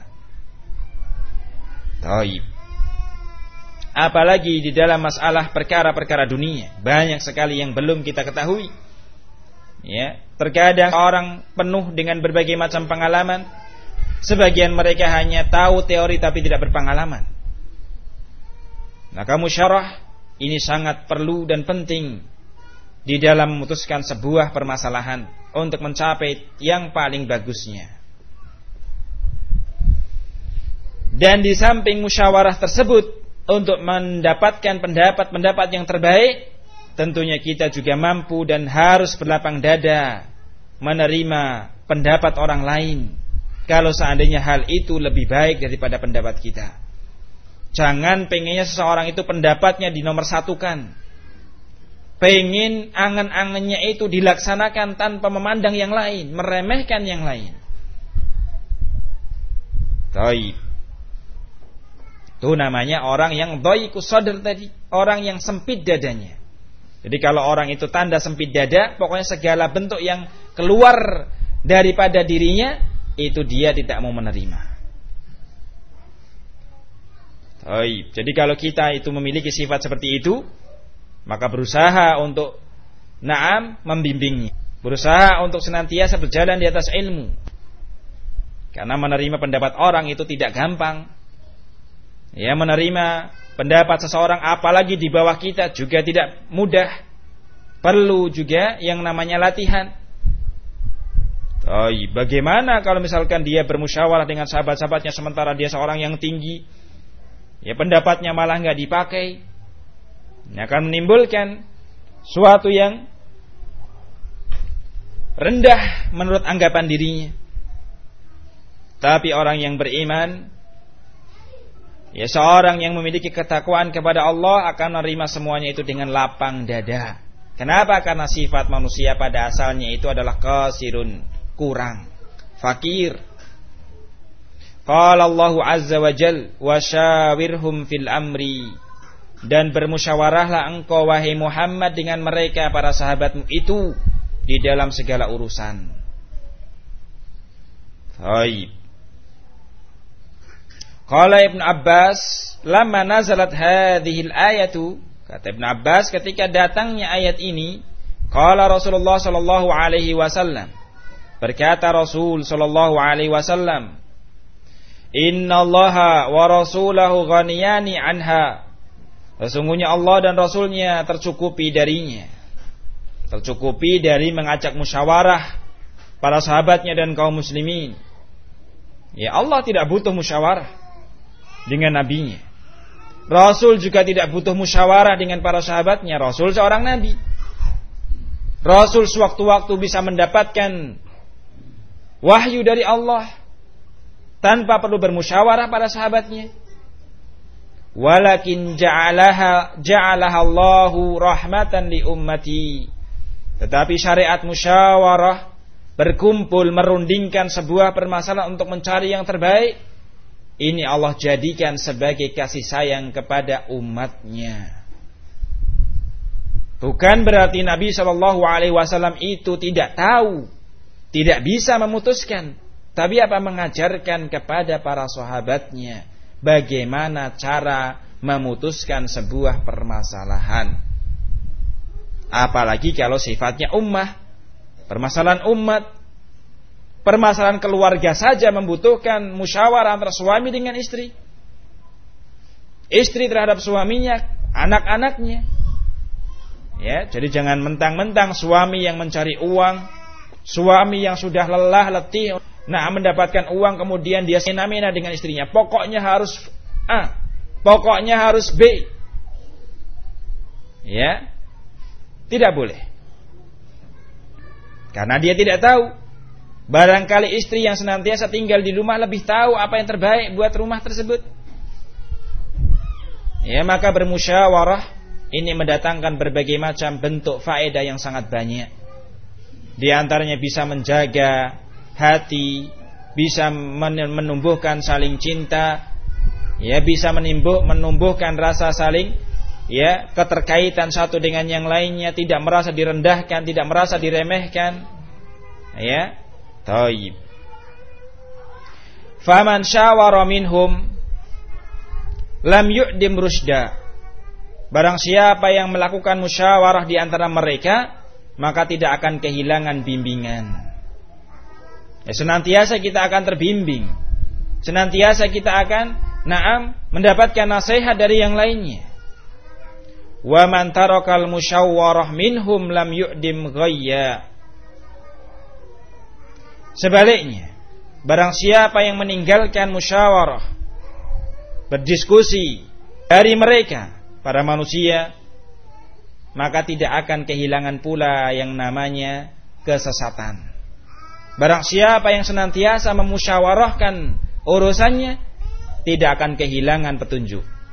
Taib. Apalagi di dalam masalah perkara-perkara dunia, banyak sekali yang belum kita ketahui. Ya, terkadang orang penuh dengan berbagai macam pengalaman. Sebagian mereka hanya tahu teori tapi tidak berpengalaman. Maka musyarah ini sangat perlu dan penting di dalam memutuskan sebuah permasalahan untuk mencapai yang paling bagusnya. Dan di samping musyawarah tersebut, untuk mendapatkan pendapat-pendapat yang terbaik, tentunya kita juga mampu dan harus berlapang dada menerima pendapat orang lain, kalau seandainya hal itu lebih baik daripada pendapat kita. Jangan pengennya seseorang itu pendapatnya dinomorsatukan, pengen angan-angannya itu dilaksanakan tanpa memandang yang lain, meremehkan yang lain. Taib. Itu namanya orang yang dhaiqus sadr tadi, orang yang sempit dadanya. Jadi kalau orang itu tanda sempit dada, pokoknya segala bentuk yang keluar daripada dirinya itu dia tidak mau menerima. Taib. Jadi kalau kita itu memiliki sifat seperti itu, maka berusaha untuk membimbingnya, berusaha untuk senantiasa berjalan di atas ilmu. Karena menerima pendapat orang itu tidak gampang. Ya, menerima pendapat seseorang apalagi di bawah kita juga tidak mudah. Perlu juga yang namanya latihan. Bagaimana kalau misalkan dia bermusyawarah dengan sahabat-sahabatnya sementara dia seorang yang tinggi, ya pendapatnya malah nggak dipakai, ini akan menimbulkan suatu yang rendah menurut anggapan dirinya. Tapi orang yang beriman, ya seorang yang memiliki ketakwaan kepada Allah akan menerima semuanya itu dengan lapang dada. Kenapa? Karena sifat manusia pada asalnya itu adalah qasirun, kurang, fakir. Qala Allahu azza wa jal wa syawirhum fil amri, dan bermusyawarahlah engkau wahai Muhammad dengan mereka para sahabatmu itu di dalam segala urusan. Baik. Qala Ibnu Abbas lamma nazalat hadhil ayatu, kata Ibnu Abbas ketika datangnya ayat ini, qala Rasulullah sallallahu alaihi wasallam, berkata Rasul sallallahu alaihi wasallam, innallaha wa rasulahu ghaniyani anha, sesungguhnya Allah dan Rasulnya tercukupi darinya, tercukupi dari mengajak musyawarah para sahabatnya dan kaum muslimin. Ya, Allah tidak butuh musyawarah dengan nabinya. Rasul juga tidak butuh musyawarah dengan para sahabatnya. Rasul seorang nabi. Rasul sewaktu-waktu bisa mendapatkan wahyu dari Allah tanpa perlu bermusyawarah para sahabatnya. Walakin ja'alaha Allahu rahmatan li ummati. Tetapi syariat musyawarah, berkumpul merundingkan sebuah permasalahan untuk mencari yang terbaik, ini Allah jadikan sebagai kasih sayang kepada umatnya. Bukan berarti Nabi SAW itu tidak tahu, tidak bisa memutuskan, tapi apa, mengajarkan kepada para sahabatnya bagaimana cara memutuskan sebuah permasalahan. Apalagi kalau sifatnya ummah, permasalahan umat, permasalahan keluarga saja membutuhkan musyawarah antara suami dengan istri, istri terhadap suaminya, anak-anaknya. Ya, jadi jangan mentang-mentang suami yang mencari uang, suami yang sudah lelah letih, mendapatkan uang kemudian dia semena-mena dengan istrinya. Pokoknya harus A, pokoknya harus B. Ya, tidak boleh. Karena dia tidak tahu. Barangkali istri yang senantiasa tinggal di rumah lebih tahu apa yang terbaik buat rumah tersebut. Ya, maka bermusyawarah ini mendatangkan berbagai macam bentuk faedah yang sangat banyak. Di antaranya bisa menjaga hati, bisa menumbuhkan saling cinta, ya, bisa menumbuhkan rasa saling, ya, keterkaitan satu dengan yang lainnya, tidak merasa direndahkan, tidak merasa diremehkan. Ya. Taib. Faman syawara minhum lam yu'dim rusda. Barang siapa yang melakukan musyawarah di antara mereka, maka tidak akan kehilangan bimbingan. Ya, senantiasa kita akan terbimbing. Senantiasa kita akan mendapatkan nasihat dari yang lainnya. Wa man tarakal musyawarah minhum lam yu'dim ghayya. Sebaliknya, barang siapa yang meninggalkan musyawarah, berdiskusi dari mereka, para manusia, maka tidak akan kehilangan pula yang namanya kesesatan. Barang siapa yang senantiasa memusyawarahkan urusannya, tidak akan kehilangan petunjuk.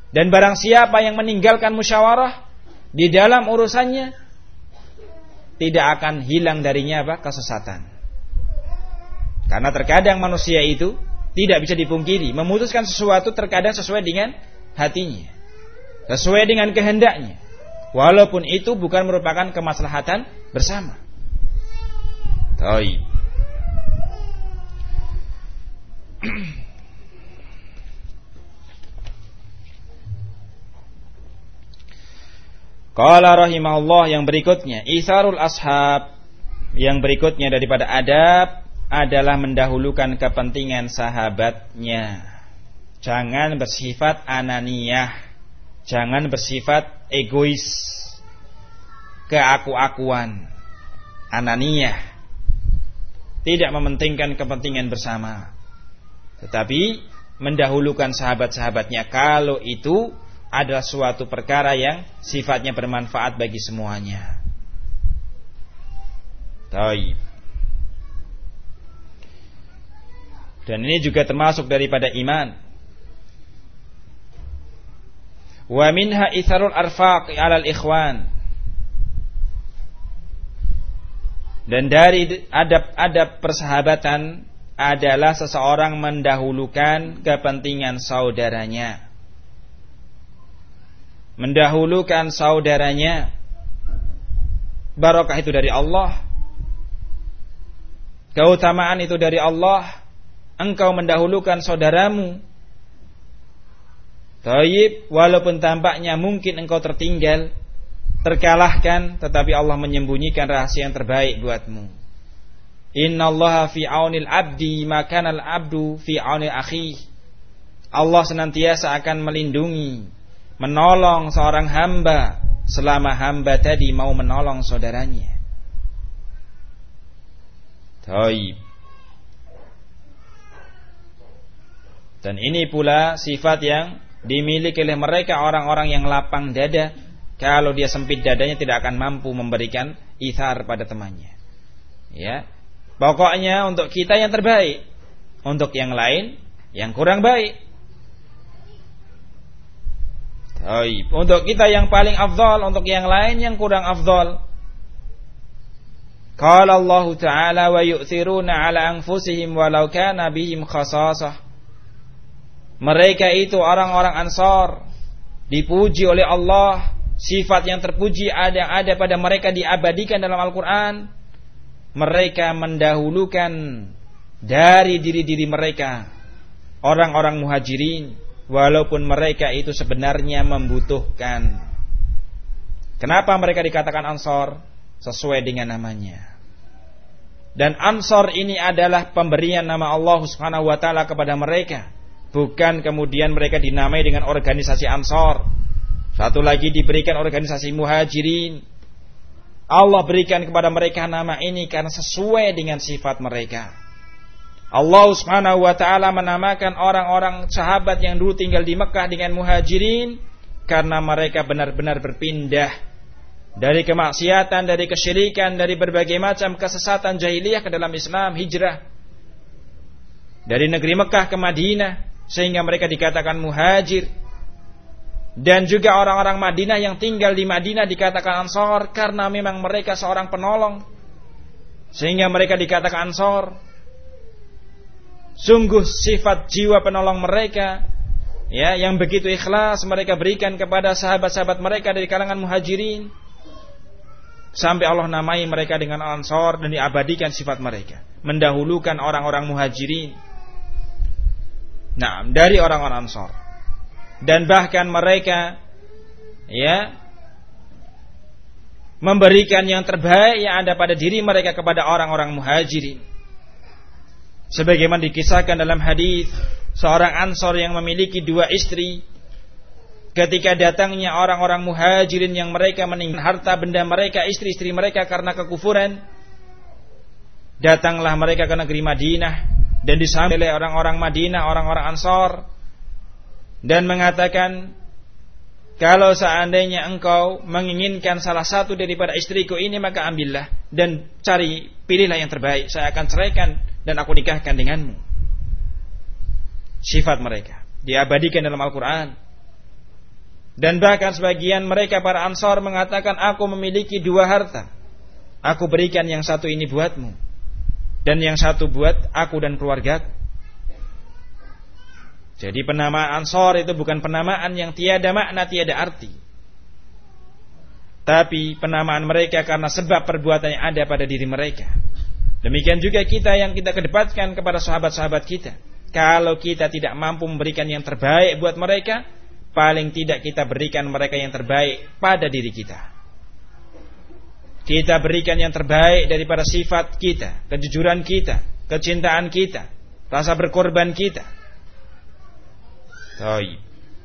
Dan barang siapa yang meninggalkan musyawarah di dalam urusannya, tidak akan hilang darinya kesesatan. Karena terkadang manusia itu tidak bisa dipungkiri, memutuskan sesuatu terkadang sesuai dengan hatinya, sesuai dengan kehendaknya, walaupun itu bukan merupakan kemaslahatan bersama. Baik. Qala rahimahullah, yang berikutnya, isarul ashab, yang berikutnya daripada adab adalah mendahulukan kepentingan sahabatnya. Jangan bersifat ananiyah, jangan bersifat egois, keaku-akuan, ananiyah, tidak mementingkan kepentingan bersama, tetapi mendahulukan sahabat-sahabatnya kalau itu adalah suatu perkara yang sifatnya bermanfaat bagi semuanya. Taib. Dan ini juga termasuk daripada iman. Wa minha itharul arfaq 'alal ikhwan. Dan dari adab-adab persahabatan adalah seseorang mendahulukan kepentingan saudaranya. Mendahulukan saudaranya. Barokah itu dari Allah, keutamaan itu dari Allah. Engkau mendahulukan saudaramu. Taib, walaupun tampaknya mungkin engkau tertinggal, terkalahkan, tetapi Allah menyembunyikan rahasia yang terbaik buatmu. Innallaha fi aunil abdi makanal abdu fi aunil akhi. Allah senantiasa akan melindungi, menolong seorang hamba selama hamba tadi mau menolong saudaranya. Taib. Dan ini pula sifat yang dimiliki oleh mereka orang-orang yang lapang dada. Kalau dia sempit dadanya tidak akan mampu memberikan ithar pada temannya. Ya. Pokoknya untuk kita yang terbaik, untuk yang lain yang kurang baik. Taib. Untuk kita yang paling afdal, untuk yang lain yang kurang afdal. Qala Allah Ta'ala wa yu'thiruna ala anfusihim walau kana bihim khasasah. Mereka itu orang-orang Ansar, dipuji oleh Allah. Sifat yang terpuji ada pada mereka diabadikan dalam Al-Quran. Mereka mendahulukan dari diri-diri mereka orang-orang muhajirin, walaupun mereka itu sebenarnya membutuhkan. Kenapa mereka dikatakan Ansar? Sesuai dengan namanya. Dan Ansar ini adalah pemberian nama Allah Subhanahu wa taala kepada mereka, bukan kemudian mereka dinamai dengan organisasi Ansar. Satu lagi diberikan organisasi Muhajirin. Allah berikan kepada mereka nama ini karena sesuai dengan sifat mereka. Allah Subhanahu wa taala menamakan orang-orang sahabat yang dulu tinggal di Mekah dengan Muhajirin karena mereka benar-benar berpindah dari kemaksiatan, dari kesyirikan, dari berbagai macam kesesatan jahiliyah ke dalam Islam, hijrah dari negeri Mekah ke Madinah, sehingga mereka dikatakan muhajir. Dan juga orang-orang Madinah yang tinggal di Madinah dikatakan Ansar karena memang mereka seorang penolong, sehingga mereka dikatakan Ansar. Sungguh sifat jiwa penolong mereka, ya, yang begitu ikhlas mereka berikan kepada sahabat-sahabat mereka dari kalangan Muhajirin, sampai Allah namai mereka dengan Ansar dan diabadikan sifat mereka, mendahulukan orang-orang Muhajirin, nah, dari orang-orang Ansar. Dan bahkan mereka, ya, memberikan yang terbaik yang ada pada diri mereka kepada orang-orang Muhajirin. Sebagaimana dikisahkan dalam hadis, seorang Ansar yang memiliki 2 istri, ketika datangnya orang-orang Muhajirin yang mereka meninggalkan harta benda mereka, istri-istri mereka karena kekufuran, datanglah mereka ke negeri Madinah dan disambut oleh orang-orang Madinah, orang-orang Ansar, dan mengatakan, kalau seandainya engkau menginginkan salah satu daripada istriku ini, maka ambillah dan pilihlah yang terbaik, saya akan ceraikan dan aku nikahkan denganmu. Sifat mereka diabadikan dalam Al-Quran. Dan bahkan sebagian mereka para Ansar mengatakan, aku memiliki 2 harta, aku berikan yang satu ini buatmu, dan yang satu buat aku dan keluargaku. Jadi penamaan Ansar itu bukan penamaan yang tiada makna, tiada arti, tapi penamaan mereka karena sebab perbuatan yang ada pada diri mereka. Demikian juga kita yang kita kedepankan kepada sahabat-sahabat kita. Kalau kita tidak mampu memberikan yang terbaik buat mereka, paling tidak kita berikan mereka yang terbaik pada diri kita. Kita berikan yang terbaik daripada sifat kita, kejujuran kita, kecintaan kita, rasa berkorban kita. Baik.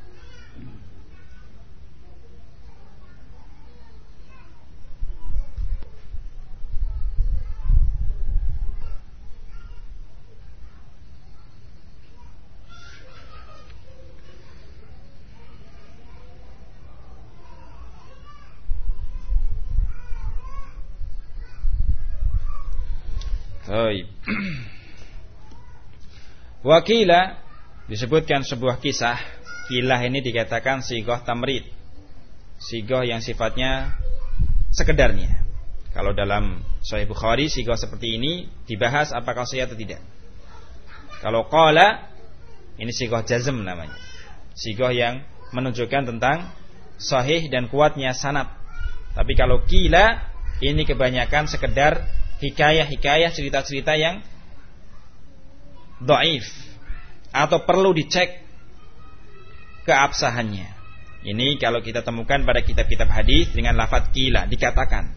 Wakila, disebutkan sebuah kisah. Kilah ini dikatakan sigoh tamrid, sigoh yang sifatnya sekedarnya. Kalau dalam Sahih Bukhari sigoh seperti ini dibahas apakah sahih atau tidak. Kalau qala, ini sigoh jazm namanya, sigoh yang menunjukkan tentang sahih dan kuatnya sanad. Tapi kalau kila, ini kebanyakan sekedar hikayah-hikayah, cerita-cerita yang dhaif atau perlu dicek keabsahannya. Ini kalau kita temukan pada kitab-kitab hadis dengan lafaz qila, dikatakan.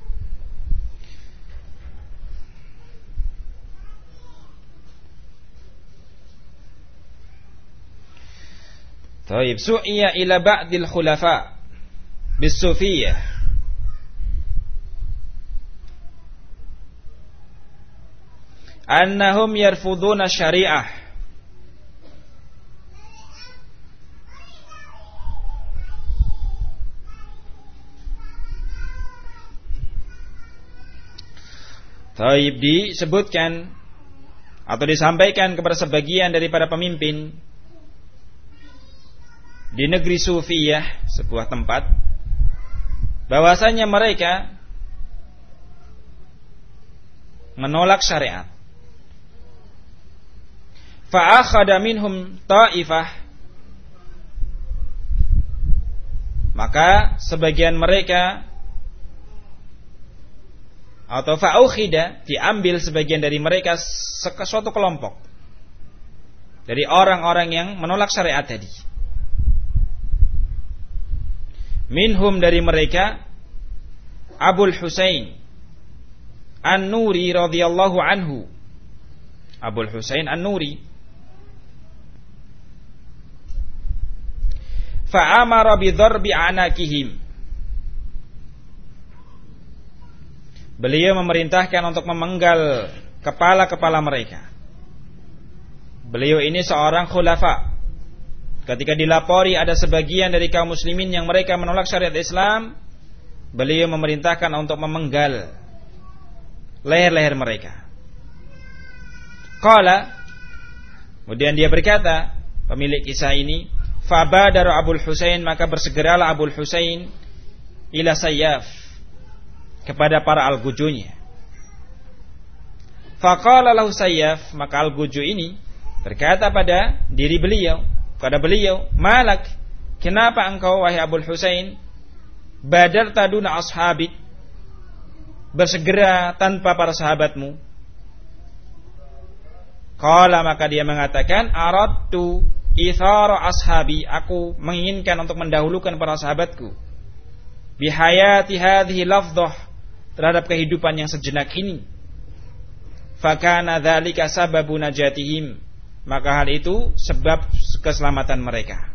Taib, su'iya ila ba'dil khulafa bis-sufiyyah, annahum yarfuduna syari'ah Taib, disebutkan atau disampaikan kepada sebagian daripada pemimpin di negeri Sufiyah, sebuah tempat, bahwasanya mereka menolak syariat. Fa'akhadha minhum ta'ifah, maka sebagian mereka, atau fa'ukhida, diambil sebagian dari mereka, suatu kelompok dari orang-orang yang menolak syariat tadi. Minhum, dari mereka, Abul Husain An-Nuri radhiyallahu anhu, Abul Husain An-Nuri. Fa'amara bidharbi anakihim, beliau memerintahkan untuk memenggal kepala-kepala mereka. Beliau ini seorang khulafa. Ketika dilapori ada sebagian dari kaum muslimin yang mereka menolak syariat Islam, beliau memerintahkan untuk memenggal leher-leher mereka. Qala, kemudian dia berkata, pemilik kisah ini, fabadaru Abul Husain, maka bersegeralah Abul Husain ila Sayyaf, kepada para al-gujunya. Faqala lahu Sayyaf, maka al-guju ini berkata pada diri beliau, kepada beliau, malak, kenapa engkau wahai Abul Husain badarta duna ashabik, bersegera tanpa para sahabatmu? Qala, maka dia mengatakan, aradtu ithara ashabi, aku menginginkan untuk mendahulukan para sahabatku, bihayati hadhihi lafdhah, terhadap kehidupan yang sejenak ini. Fakana dzalika sababu najatihim, maka hal itu sebab keselamatan mereka.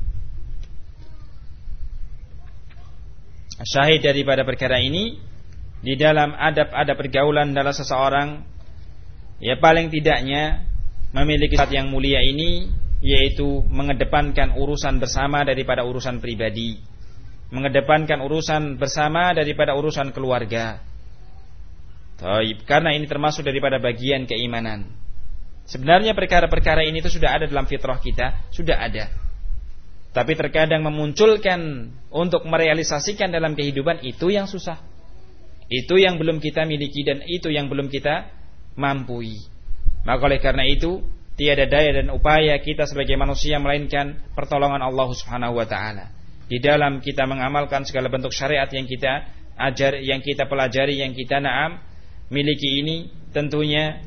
Syahid daripada perkara ini, di dalam adab-adab pergaulan dalam seseorang, ya paling tidaknya memiliki sifat yang mulia ini, yaitu mengedepankan urusan bersama daripada urusan pribadi, mengedepankan urusan bersama daripada urusan keluarga. Taib, karena ini termasuk daripada bagian keimanan. Sebenarnya perkara-perkara ini itu sudah ada dalam fitrah kita, sudah ada. Tapi terkadang memunculkan untuk merealisasikan dalam kehidupan itu yang susah. Itu yang belum kita miliki dan itu yang belum kita mampui. Maka oleh karena itu tiada daya dan upaya kita sebagai manusia melainkan pertolongan Allah Subhanahu wa taala. Di dalam kita mengamalkan segala bentuk syariat yang kita ajar, yang kita pelajari, yang kita miliki ini, tentunya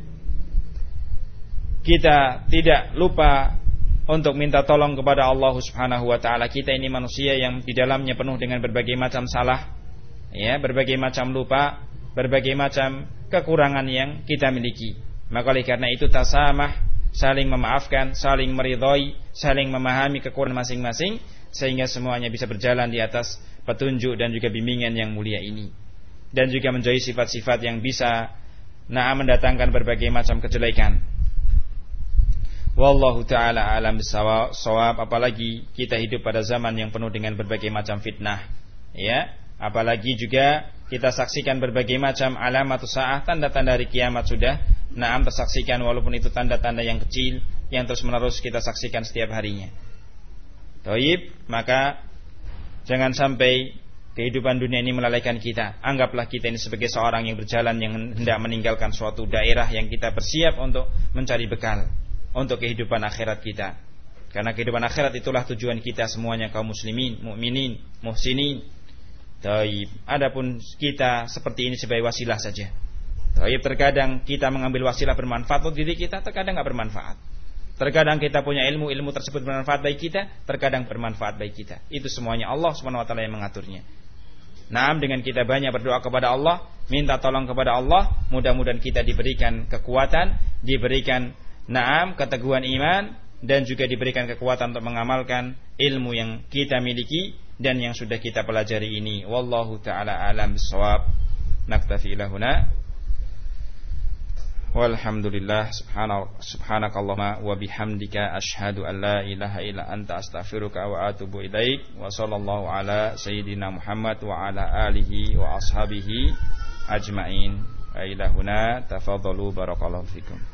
kita tidak lupa untuk minta tolong kepada Allah Subhanahu wa taala. Kita ini manusia yang di dalamnya penuh dengan berbagai macam salah, ya, berbagai macam lupa, berbagai macam kekurangan yang kita miliki. Maka oleh karena itu tasamah, saling memaafkan, saling meridhai, saling memahami kekurangan masing-masing, sehingga semuanya bisa berjalan di atas petunjuk dan juga bimbingan yang mulia ini, dan juga menjauhi sifat-sifat yang bisa mendatangkan berbagai macam kejelekan. Wallahu ta'ala alam bisawab. Apalagi kita hidup pada zaman yang penuh dengan berbagai macam fitnah, ya. Apalagi juga kita saksikan berbagai macam alamatus saah, tanda-tanda hari kiamat sudah tersaksikan, walaupun itu tanda-tanda yang kecil yang terus menerus kita saksikan setiap harinya. Taib, maka jangan sampai kehidupan dunia ini melalaikan kita. Anggaplah kita ini sebagai seorang yang berjalan, yang hendak meninggalkan suatu daerah yang kita bersiap untuk mencari bekal untuk kehidupan akhirat kita. Karena kehidupan akhirat itulah tujuan kita semuanya, kaum muslimin, mukminin, muhsinin. Taib. Adapun kita seperti ini sebagai wasilah saja. Taib, terkadang kita mengambil wasilah bermanfaat untuk diri kita, terkadang enggak bermanfaat. Terkadang kita punya ilmu tersebut bermanfaat bagi kita, terkadang bermanfaat bagi kita. Itu semuanya Allah Subhanahu wa taala yang mengaturnya. Dengan kita banyak berdoa kepada Allah, minta tolong kepada Allah, mudah-mudahan kita diberikan kekuatan, diberikan keteguhan iman, dan juga diberikan kekuatan untuk mengamalkan ilmu yang kita miliki dan yang sudah kita pelajari ini. Wallahu ta'ala alam bisawab. Naktafi ilahuna. Walhamdulillah. Subhanakallahumma wa bihamdika asyhadu an la ilaha illa anta astaghfiruka wa atubu ilaik. Wa sallallahu ala sayyidina Muhammad wa ala alihi wa ashabihi ajmain. Wa ilahuna tafadhalu barakallahu fikum.